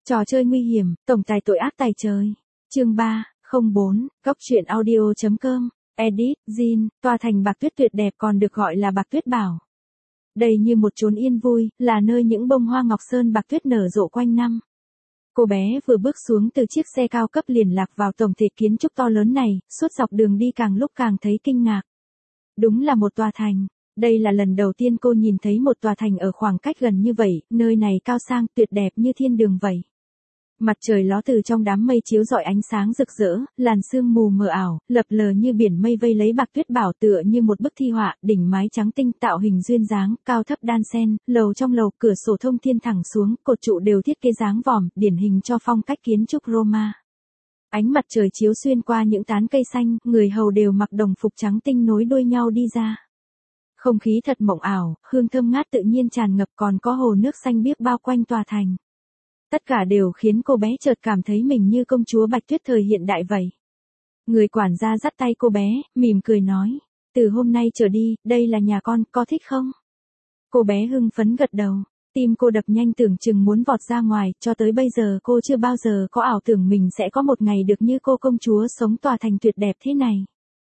Trò chơi nguy hiểm, tổng tài tội ác tài trời. Chương 3, 04, góc truyện audio.com, edit, Jin, tòa thành Bạc Tuyết tuyệt đẹp còn được gọi là Bạc Tuyết Bảo. Đây như một chốn yên vui, là nơi những bông hoa ngọc sơn bạc tuyết nở rộ quanh năm. Cô bé vừa bước xuống từ chiếc xe cao cấp liền lạc vào tổng thể kiến trúc to lớn này, suốt dọc đường đi càng lúc càng thấy kinh ngạc. Đúng là một tòa thành. Đây là lần đầu tiên cô nhìn thấy một tòa thành ở khoảng cách gần như vậy, nơi này cao sang, tuyệt đẹp như thiên đường vậy. Mặt trời ló từ trong đám mây chiếu rọi ánh sáng rực rỡ, làn sương mù mờ ảo, lập lờ như biển mây vây lấy Bạc Tuyết Bảo tựa như một bức thi họa, đỉnh mái trắng tinh tạo hình duyên dáng, cao thấp đan xen, lầu trong lầu, cửa sổ thông thiên thẳng xuống, cột trụ đều thiết kế dáng vòm, điển hình cho phong cách kiến trúc Roma. Ánh mặt trời chiếu xuyên qua những tán cây xanh, người hầu đều mặc đồng phục trắng tinh nối đuôi nhau đi ra. Không khí thật mộng ảo, hương thơm ngát tự nhiên tràn ngập, còn có hồ nước xanh biếc bao quanh tòa thành. Tất cả đều khiến cô bé chợt cảm thấy mình như công chúa Bạch Tuyết thời hiện đại vậy. Người quản gia dắt tay cô bé, mỉm cười nói, từ hôm nay trở đi, đây là nhà con, có thích không? Cô bé hưng phấn gật đầu, tim cô đập nhanh tưởng chừng muốn vọt ra ngoài, cho tới bây giờ cô chưa bao giờ có ảo tưởng mình sẽ có một ngày được như cô công chúa sống tòa thành tuyệt đẹp thế này.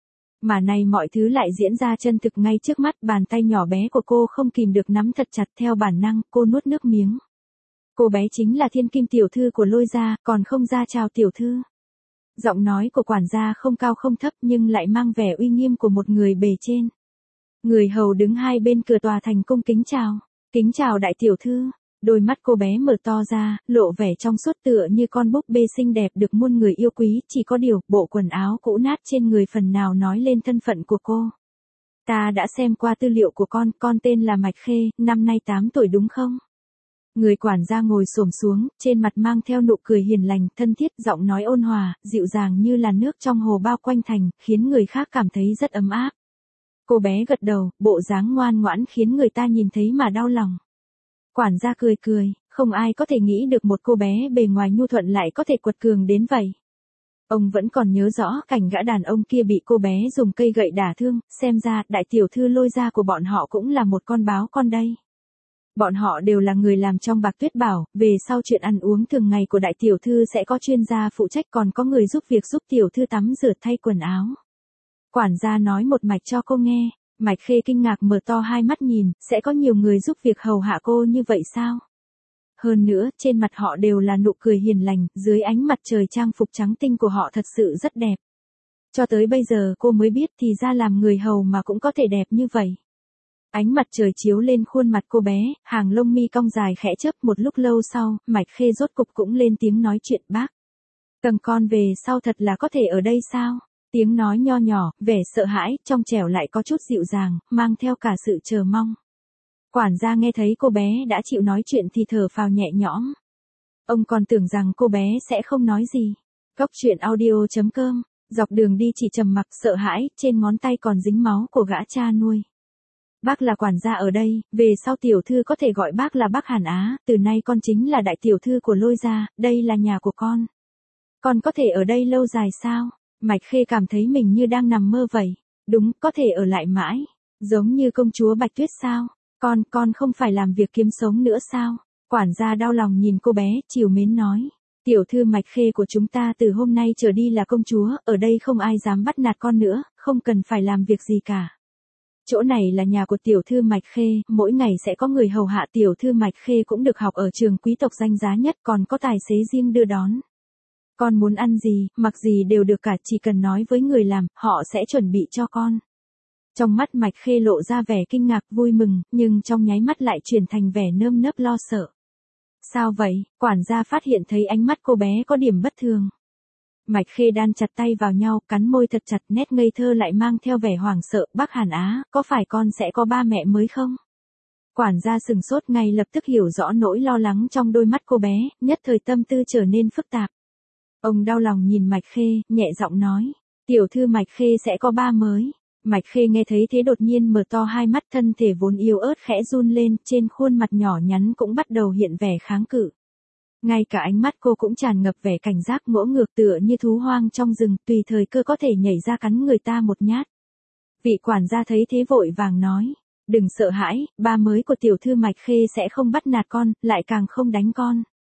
Mà này mọi thứ lại diễn ra chân thực ngay trước mắt, bàn tay nhỏ bé của cô không kìm được nắm thật chặt, theo bản năng, cô nuốt nước miếng. Cô bé chính là thiên kim tiểu thư của Lôi gia, còn không ra chào tiểu thư. Giọng nói của quản gia không cao không thấp nhưng lại mang vẻ uy nghiêm của một người bề trên. Người hầu đứng hai bên cửa tòa thành cung kính chào đại tiểu thư. Đôi mắt cô bé mở to ra, lộ vẻ trong suốt tựa như con búp bê xinh đẹp được muôn người yêu quý, chỉ có điều, bộ quần áo cũ nát trên người phần nào nói lên thân phận của cô. Ta đã xem qua tư liệu của con tên là Mạch Khê, năm nay 8 tuổi đúng không? Người quản gia ngồi xổm xuống, trên mặt mang theo nụ cười hiền lành, thân thiết, giọng nói ôn hòa, dịu dàng như là nước trong hồ bao quanh thành, khiến người khác cảm thấy rất ấm áp. Cô bé gật đầu, bộ dáng ngoan ngoãn khiến người ta nhìn thấy mà đau lòng. Quản gia cười, không ai có thể nghĩ được một cô bé bề ngoài nhu thuận lại có thể quật cường đến vậy. Ông vẫn còn nhớ rõ cảnh gã đàn ông kia bị cô bé dùng cây gậy đả thương, xem ra đại tiểu thư Lôi gia của bọn họ cũng là một con báo con đây. Bọn họ đều là người làm trong Bạc Tuyết Bảo, về sau chuyện ăn uống thường ngày của đại tiểu thư sẽ có chuyên gia phụ trách, còn có người giúp việc giúp tiểu thư tắm rửa thay quần áo. Quản gia nói một mạch cho cô nghe. Mạch Khê kinh ngạc mở to hai mắt nhìn, sẽ có nhiều người giúp việc hầu hạ cô như vậy sao? Hơn nữa, trên mặt họ đều là nụ cười hiền lành, dưới ánh mặt trời trang phục trắng tinh của họ thật sự rất đẹp. Cho tới bây giờ cô mới biết thì ra làm người hầu mà cũng có thể đẹp như vậy. Ánh mặt trời chiếu lên khuôn mặt cô bé, hàng lông mi cong dài khẽ chớp, một lúc lâu sau, Mạch Khê rốt cục cũng lên tiếng nói chuyện, bác. Cần con về sau thật là có thể ở đây sao? Tiếng nói nho nhỏ, vẻ sợ hãi, trong trẻo lại có chút dịu dàng, mang theo cả sự chờ mong. Quản gia nghe thấy cô bé đã chịu nói chuyện thì thở phào nhẹ nhõm. Ông còn tưởng rằng cô bé sẽ không nói gì. Góc truyện audio.com, dọc đường đi chỉ trầm mặc sợ hãi, trên ngón tay còn dính máu của gã cha nuôi. Bác là quản gia ở đây, về sau tiểu thư có thể gọi bác là bác Hàn Á, từ nay con chính là đại tiểu thư của Lôi gia, đây là nhà của con. Con có thể ở đây lâu dài sao? Mạch Khê cảm thấy mình như đang nằm mơ vậy. Đúng, có thể ở lại mãi. Giống như công chúa Bạch Tuyết sao? Con không phải làm việc kiếm sống nữa sao? Quản gia đau lòng nhìn cô bé, trìu mến nói. Tiểu thư Mạch Khê của chúng ta từ hôm nay trở đi là công chúa, ở đây không ai dám bắt nạt con nữa, không cần phải làm việc gì cả. Chỗ này là nhà của tiểu thư Mạch Khê, mỗi ngày sẽ có người hầu hạ, tiểu thư Mạch Khê cũng được học ở trường quý tộc danh giá nhất, còn có tài xế riêng đưa đón. Con muốn ăn gì, mặc gì đều được cả, chỉ cần nói với người làm, họ sẽ chuẩn bị cho con. Trong mắt Mạch Khê lộ ra vẻ kinh ngạc vui mừng, nhưng trong nháy mắt lại chuyển thành vẻ nơm nớp lo sợ. Sao vậy? Quản gia phát hiện thấy ánh mắt cô bé có điểm bất thường. Mạch Khê đan chặt tay vào nhau, cắn môi thật chặt, nét ngây thơ lại mang theo vẻ hoảng sợ. Bác Hàn Á, có phải con sẽ có ba mẹ mới không? Quản gia sừng sốt, ngay lập tức hiểu rõ nỗi lo lắng trong đôi mắt cô bé, nhất thời tâm tư trở nên phức tạp. Ông đau lòng nhìn Mạch Khê, nhẹ giọng nói, tiểu thư Mạch Khê sẽ có ba mới. Mạch Khê nghe thấy thế đột nhiên mở to hai mắt, thân thể vốn yếu ớt khẽ run lên, trên khuôn mặt nhỏ nhắn cũng bắt đầu hiện vẻ kháng cự. Ngay cả ánh mắt cô cũng tràn ngập vẻ cảnh giác, ngỗ ngược tựa như thú hoang trong rừng, tùy thời cơ có thể nhảy ra cắn người ta một nhát. Vị quản gia thấy thế vội vàng nói, đừng sợ hãi, ba mới của tiểu thư Mạch Khê sẽ không bắt nạt con, lại càng không đánh con.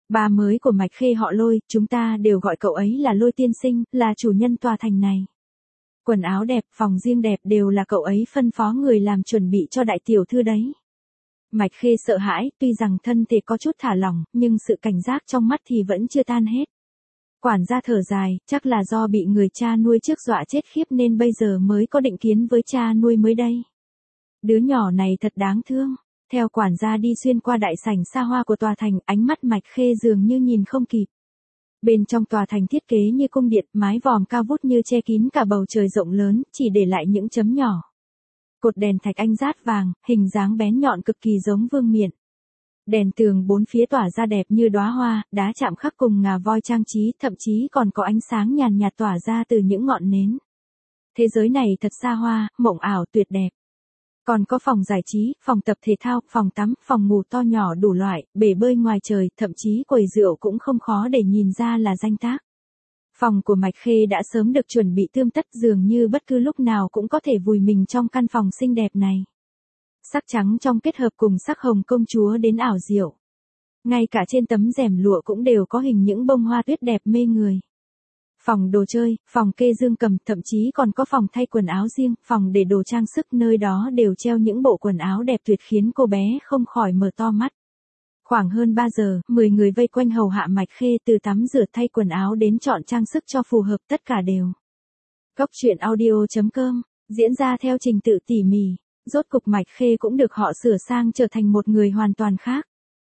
Ba mới của Mạch Khê họ Lôi, chúng ta đều gọi cậu ấy là Lôi tiên sinh, là chủ nhân tòa thành này. Quần áo đẹp, phòng riêng đẹp đều là cậu ấy phân phó người làm chuẩn bị cho đại tiểu thư đấy. Mạch Khê sợ hãi, tuy rằng thân thể có chút thả lỏng, nhưng sự cảnh giác trong mắt thì vẫn chưa tan hết. Quản gia thở dài, chắc là do bị người cha nuôi trước dọa chết khiếp nên bây giờ mới có định kiến với cha nuôi mới đây. Đứa nhỏ này thật đáng thương. Theo quản gia đi xuyên qua đại sảnh xa hoa của tòa thành, ánh mắt Mạch Khê dường như nhìn không kịp. Bên trong tòa thành thiết kế như cung điện, mái vòm cao vút như che kín cả bầu trời rộng lớn, chỉ để lại những chấm nhỏ. Cột đèn thạch anh rát vàng, hình dáng bén nhọn cực kỳ giống vương miện. Đèn tường bốn phía tỏa ra đẹp như đóa hoa, đá chạm khắc cùng ngà voi trang trí, thậm chí còn có ánh sáng nhàn nhạt tỏa ra từ những ngọn nến. Thế giới này thật xa hoa, mộng ảo tuyệt đẹp. Còn có phòng giải trí, phòng tập thể thao, phòng tắm, phòng ngủ to nhỏ đủ loại, bể bơi ngoài trời, thậm chí quầy rượu cũng không khó để nhìn ra là danh tác. Phòng của Mạch Khê đã sớm được chuẩn bị tươm tất, dường như bất cứ lúc nào cũng có thể vùi mình trong căn phòng xinh đẹp này. Sắc trắng trong kết hợp cùng sắc hồng công chúa đến ảo diệu. Ngay cả trên tấm rèm lụa cũng đều có hình những bông hoa tuyết đẹp mê người. Phòng đồ chơi, phòng kê dương cầm, thậm chí còn có phòng thay quần áo riêng, phòng để đồ trang sức, nơi đó đều treo những bộ quần áo đẹp tuyệt khiến cô bé không khỏi mở to mắt. Khoảng hơn 3 giờ, 10 người vây quanh hầu hạ Mạch Khê từ tắm rửa thay quần áo đến chọn trang sức cho phù hợp, tất cả đều. Cốc truyện audio.com, diễn ra theo trình tự tỉ mỉ, rốt cục Mạch Khê cũng được họ sửa sang trở thành một người hoàn toàn khác.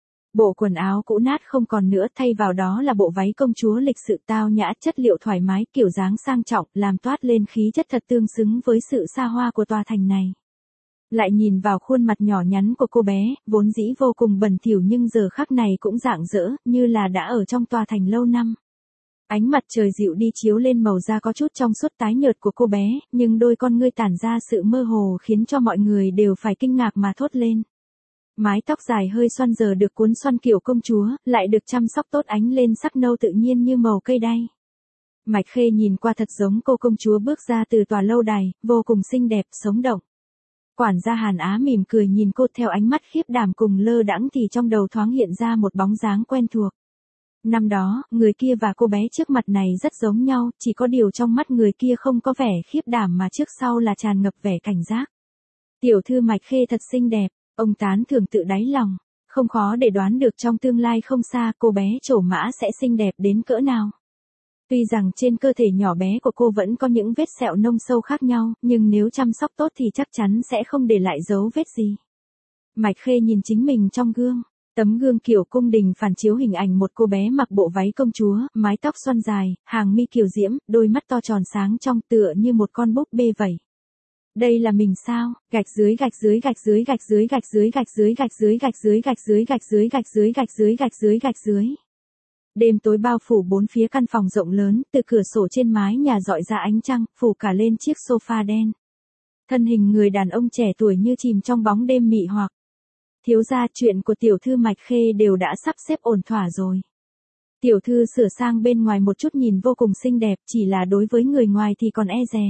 Bộ quần áo cũ nát không còn nữa, thay vào đó là bộ váy công chúa lịch sự tao nhã, chất liệu thoải mái, kiểu dáng sang trọng, làm toát lên khí chất thật tương xứng với sự xa hoa của tòa thành này. Lại nhìn vào khuôn mặt nhỏ nhắn của cô bé, vốn dĩ vô cùng bẩn thỉu nhưng giờ khắc này cũng rạng rỡ, như là đã ở trong tòa thành lâu năm. Ánh mặt trời dịu đi chiếu lên màu da có chút trong suốt tái nhợt của cô bé, nhưng đôi con ngươi tản ra sự mơ hồ khiến cho mọi người đều phải kinh ngạc mà thốt lên. Mái tóc dài hơi xoăn giờ được cuốn xoăn kiểu công chúa, lại được chăm sóc tốt, ánh lên sắc nâu tự nhiên như màu cây đay. Mạch Khê nhìn qua thật giống cô công chúa bước ra từ tòa lâu đài, vô cùng xinh đẹp, sống động. Quản gia Hàn Á mỉm cười nhìn cô, theo ánh mắt khiếp đảm cùng lơ đãng thì trong đầu thoáng hiện ra một bóng dáng quen thuộc. Năm đó, người kia và cô bé trước mặt này rất giống nhau, chỉ có điều trong mắt người kia không có vẻ khiếp đảm mà trước sau là tràn ngập vẻ cảnh giác. Tiểu thư Mạch Khê thật xinh đẹp, ông tán thưởng tự đáy lòng, không khó để đoán được trong tương lai không xa cô bé trổ mã sẽ xinh đẹp đến cỡ nào. Tuy rằng trên cơ thể nhỏ bé của cô vẫn có những vết sẹo nông sâu khác nhau, nhưng nếu chăm sóc tốt thì chắc chắn sẽ không để lại dấu vết gì. Mạch Khê nhìn chính mình trong gương. Tấm gương kiểu cung đình phản chiếu hình ảnh một cô bé mặc bộ váy công chúa, mái tóc xoăn dài, hàng mi kiều diễm, đôi mắt to tròn sáng trong tựa như một con búp bê vậy. Đây là mình sao? Gạch dưới gạch dưới gạch dưới gạch dưới gạch dưới gạch dưới gạch dưới gạch dưới gạch dưới gạch dưới gạch dưới gạch dưới gạch dưới gạch dưới. Đêm tối bao phủ bốn phía căn phòng rộng lớn, từ cửa sổ trên mái nhà dọi ra ánh trăng, phủ cả lên chiếc sofa đen. Thân hình người đàn ông trẻ tuổi như chìm trong bóng đêm mị hoặc. Thiếu gia, chuyện của tiểu thư Mạch Khê đều đã sắp xếp ổn thỏa rồi. Tiểu thư sửa sang bên ngoài một chút nhìn vô cùng xinh đẹp, chỉ là đối với người ngoài thì còn e dè.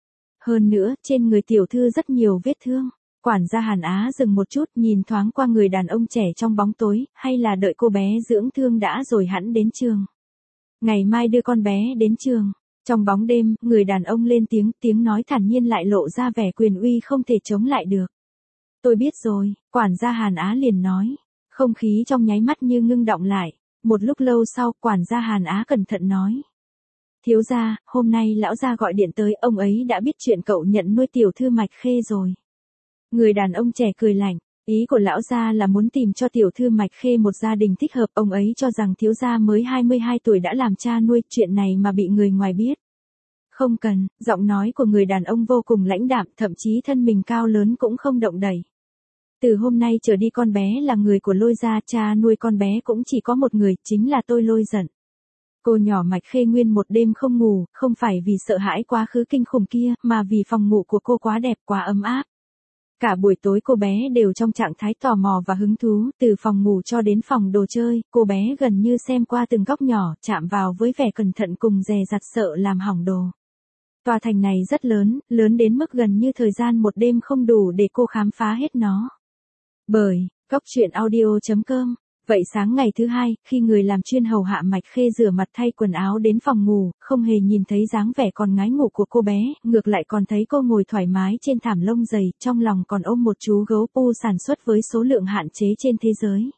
Hơn nữa, trên người tiểu thư rất nhiều vết thương. Quản gia Hàn Á dừng một chút, nhìn thoáng qua người đàn ông trẻ trong bóng tối, hay là đợi cô bé dưỡng thương đã rồi hẵng đến trường. Ngày mai đưa con bé đến trường. Trong bóng đêm, người đàn ông lên tiếng nói thản nhiên lại lộ ra vẻ quyền uy không thể chống lại được. Tôi biết rồi, quản gia Hàn Á liền nói. Không khí trong nháy mắt như ngưng đọng lại. Một lúc lâu sau, quản gia Hàn Á cẩn thận nói. Thiếu gia, hôm nay lão gia gọi điện tới, ông ấy đã biết chuyện cậu nhận nuôi tiểu thư Mạch Khê rồi. Người đàn ông trẻ cười lạnh, ý của lão gia là muốn tìm cho tiểu thư Mạch Khê một gia đình thích hợp, ông ấy cho rằng thiếu gia mới 22 tuổi đã làm cha nuôi, chuyện này mà bị người ngoài biết. Không cần, giọng nói của người đàn ông vô cùng lãnh đạm, thậm chí thân mình cao lớn cũng không động đậy. Từ hôm nay trở đi con bé là người của Lôi gia, cha nuôi con bé cũng chỉ có một người, chính là tôi Lôi Giận. Cô nhỏ Mạch Khê nguyên một đêm không ngủ, không phải vì sợ hãi quá khứ kinh khủng kia, mà vì phòng ngủ của cô quá đẹp, quá ấm áp. Cả buổi tối cô bé đều trong trạng thái tò mò và hứng thú, từ phòng ngủ cho đến phòng đồ chơi, cô bé gần như xem qua từng góc nhỏ, chạm vào với vẻ cẩn thận cùng dè dặt sợ làm hỏng đồ. Tòa thành này rất lớn, lớn đến mức gần như thời gian một đêm không đủ để cô khám phá hết nó. Bởi, cốc truyện audio.com Vậy sáng ngày thứ hai, khi người làm chuyên hầu hạ Mạch Khê rửa mặt thay quần áo đến phòng ngủ, không hề nhìn thấy dáng vẻ còn ngái ngủ của cô bé, ngược lại còn thấy cô ngồi thoải mái trên thảm lông dày, trong lòng còn ôm một chú gấu pu sản xuất với số lượng hạn chế trên thế giới.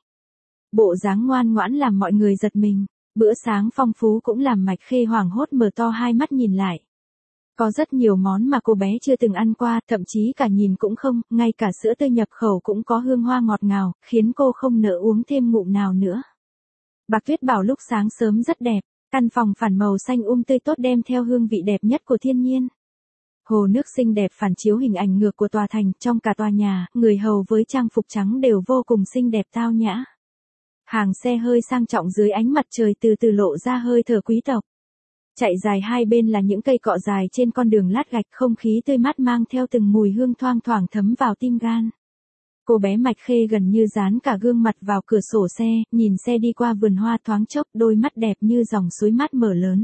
Bộ dáng ngoan ngoãn làm mọi người giật mình, bữa sáng phong phú cũng làm Mạch Khê hoảng hốt mở to hai mắt nhìn lại. Có rất nhiều món mà cô bé chưa từng ăn qua, thậm chí cả nhìn cũng không, ngay cả sữa tươi nhập khẩu cũng có hương hoa ngọt ngào, khiến cô không nỡ uống thêm ngụm nào nữa. Bạc Tuyết Bảo lúc sáng sớm rất đẹp, căn phòng phản màu xanh tươi tốt đem theo hương vị đẹp nhất của thiên nhiên. Hồ nước xinh đẹp phản chiếu hình ảnh ngược của tòa thành, trong cả tòa nhà, người hầu với trang phục trắng đều vô cùng xinh đẹp tao nhã. Hàng xe hơi sang trọng dưới ánh mặt trời từ từ lộ ra hơi thở quý tộc. Chạy dài hai bên là những cây cọ dài trên con đường lát gạch, không khí tươi mát mang theo từng mùi hương thoang thoảng thấm vào tim gan. Cô bé Mạch Khê gần như dán cả gương mặt vào cửa sổ xe, nhìn xe đi qua vườn hoa thoáng chốc, đôi mắt đẹp như dòng suối mát mở lớn.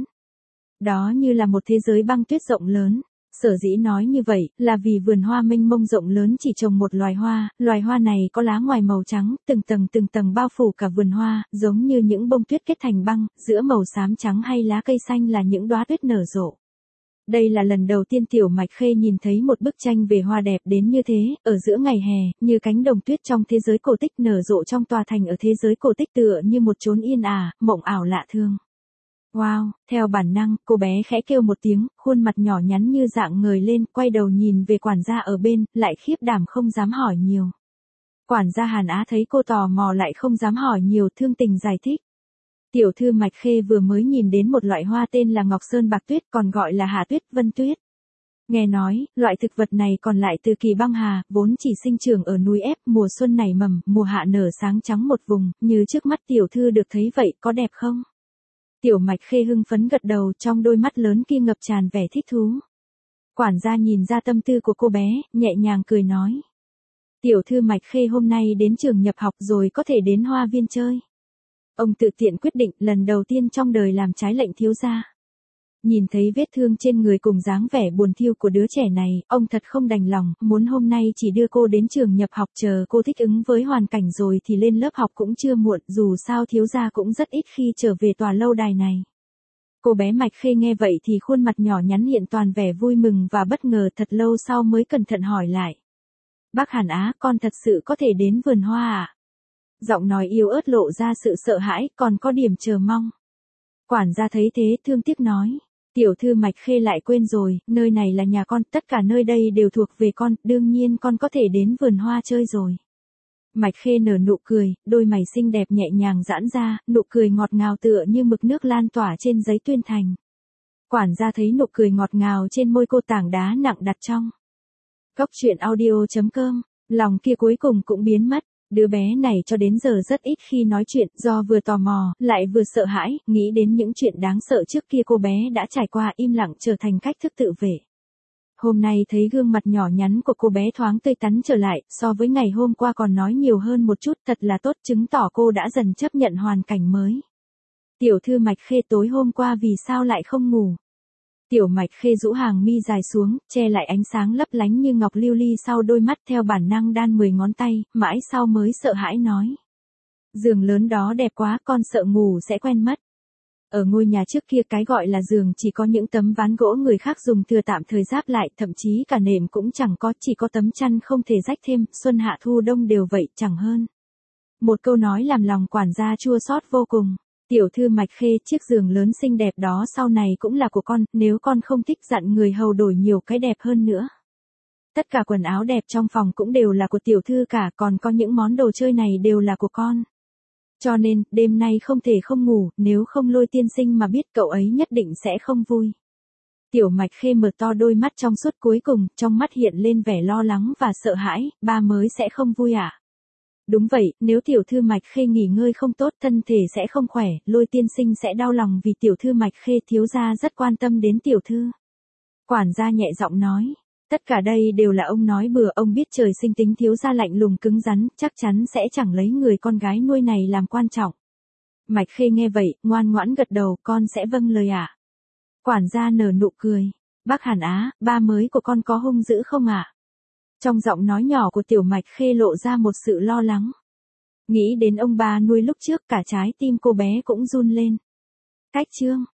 Đó như là một thế giới băng tuyết rộng lớn. Sở dĩ nói như vậy, là vì vườn hoa mênh mông rộng lớn chỉ trồng một loài hoa này có lá ngoài màu trắng, từng tầng bao phủ cả vườn hoa, giống như những bông tuyết kết thành băng, giữa màu xám trắng hay lá cây xanh là những đóa tuyết nở rộ. Đây là lần đầu tiên Tiểu Mạch Khê nhìn thấy một bức tranh về hoa đẹp đến như thế, ở giữa ngày hè, như cánh đồng tuyết trong thế giới cổ tích nở rộ trong tòa thành ở thế giới cổ tích tựa như một chốn yên ả, mộng ảo lạ thương. Wow, theo bản năng, cô bé khẽ kêu một tiếng, khuôn mặt nhỏ nhắn như dạng ngời lên, quay đầu nhìn về quản gia ở bên, lại khiếp đảm không dám hỏi nhiều. Quản gia Hàn Á thấy cô tò mò lại không dám hỏi nhiều, thương tình giải thích. Tiểu thư Mạch Khê vừa mới nhìn đến một loại hoa tên là Ngọc Sơn Bạc Tuyết, còn gọi là Hà Tuyết, Vân Tuyết. Nghe nói, loại thực vật này còn lại từ kỳ băng hà, vốn chỉ sinh trưởng ở núi ép, mùa xuân nảy mầm, mùa hạ nở sáng trắng một vùng, như trước mắt tiểu thư được thấy vậy, có đẹp không? Tiểu Mạch Khê hưng phấn gật đầu, trong đôi mắt lớn kia ngập tràn vẻ thích thú. Quản gia nhìn ra tâm tư của cô bé, nhẹ nhàng cười nói. Tiểu thư Mạch Khê hôm nay đến trường nhập học rồi có thể đến hoa viên chơi. Ông tự tiện quyết định lần đầu tiên trong đời làm trái lệnh thiếu gia. Nhìn thấy vết thương trên người cùng dáng vẻ buồn thiu của đứa trẻ này, ông thật không đành lòng, muốn hôm nay chỉ đưa cô đến trường nhập học, chờ cô thích ứng với hoàn cảnh rồi thì lên lớp học cũng chưa muộn, dù sao thiếu gia cũng rất ít khi trở về tòa lâu đài này. Cô bé Mạch Khê nghe vậy thì khuôn mặt nhỏ nhắn hiện toàn vẻ vui mừng và bất ngờ, thật lâu sau mới cẩn thận hỏi lại. Bác Hàn Á, con thật sự có thể đến vườn hoa à? Giọng nói yếu ớt lộ ra sự sợ hãi, còn có điểm chờ mong. Quản gia thấy thế thương tiếc nói. Tiểu thư Mạch Khê lại quên rồi, nơi này là nhà con, tất cả nơi đây đều thuộc về con, đương nhiên con có thể đến vườn hoa chơi rồi. Mạch Khê nở nụ cười, đôi mày xinh đẹp nhẹ nhàng giãn ra, nụ cười ngọt ngào tựa như mực nước lan tỏa trên giấy tuyên thành. Quản gia thấy nụ cười ngọt ngào trên môi cô, tảng đá nặng đặt trong Cốc truyện audio.com, lòng kia cuối cùng cũng biến mất. Đứa bé này cho đến giờ rất ít khi nói chuyện, do vừa tò mò, lại vừa sợ hãi, nghĩ đến những chuyện đáng sợ trước kia cô bé đã trải qua, im lặng trở thành cách thức tự vệ. Hôm nay thấy gương mặt nhỏ nhắn của cô bé thoáng tươi tắn trở lại, so với ngày hôm qua còn nói nhiều hơn một chút, thật là tốt, chứng tỏ cô đã dần chấp nhận hoàn cảnh mới. Tiểu thư Mạch Khê, tối hôm qua vì sao lại không ngủ? Tiểu Mạch Khê rũ hàng mi dài xuống, che lại ánh sáng lấp lánh như ngọc lưu ly sau đôi mắt, theo bản năng đan 10 ngón tay, mãi sau mới sợ hãi nói. Giường lớn đó đẹp quá, con sợ ngủ sẽ quen mất. Ở ngôi nhà trước kia cái gọi là giường chỉ có những tấm ván gỗ người khác dùng thừa tạm thời giáp lại, thậm chí cả nệm cũng chẳng có, chỉ có tấm chăn không thể rách thêm, xuân hạ thu đông đều vậy, chẳng hơn. Một câu nói làm lòng quản gia chua xót vô cùng. Tiểu thư Mạch Khê, chiếc giường lớn xinh đẹp đó sau này cũng là của con, nếu con không thích dặn người hầu đổi nhiều cái đẹp hơn nữa. Tất cả quần áo đẹp trong phòng cũng đều là của tiểu thư cả, còn có những món đồ chơi này đều là của con. Cho nên, đêm nay không thể không ngủ, nếu không Lôi tiên sinh mà biết cậu ấy nhất định sẽ không vui. Tiểu Mạch Khê mở to đôi mắt trong suốt, cuối cùng, trong mắt hiện lên vẻ lo lắng và sợ hãi, ba mới sẽ không vui à? Đúng vậy, nếu tiểu thư Mạch Khê nghỉ ngơi không tốt, thân thể sẽ không khỏe, Lôi tiên sinh sẽ đau lòng vì tiểu thư Mạch Khê, thiếu gia rất quan tâm đến tiểu thư. Quản gia nhẹ giọng nói, tất cả đây đều là ông nói bừa, ông biết trời sinh tính thiếu gia lạnh lùng cứng rắn, chắc chắn sẽ chẳng lấy người con gái nuôi này làm quan trọng. Mạch Khê nghe vậy, ngoan ngoãn gật đầu, con sẽ vâng lời ạ. Quản gia nở nụ cười, bác Hàn Á, ba mới của con có hung dữ không ạ? Trong giọng nói nhỏ của Tiểu Mạch Khê lộ ra một sự lo lắng. Nghĩ đến ông ba nuôi lúc trước cả trái tim cô bé cũng run lên. Cách chương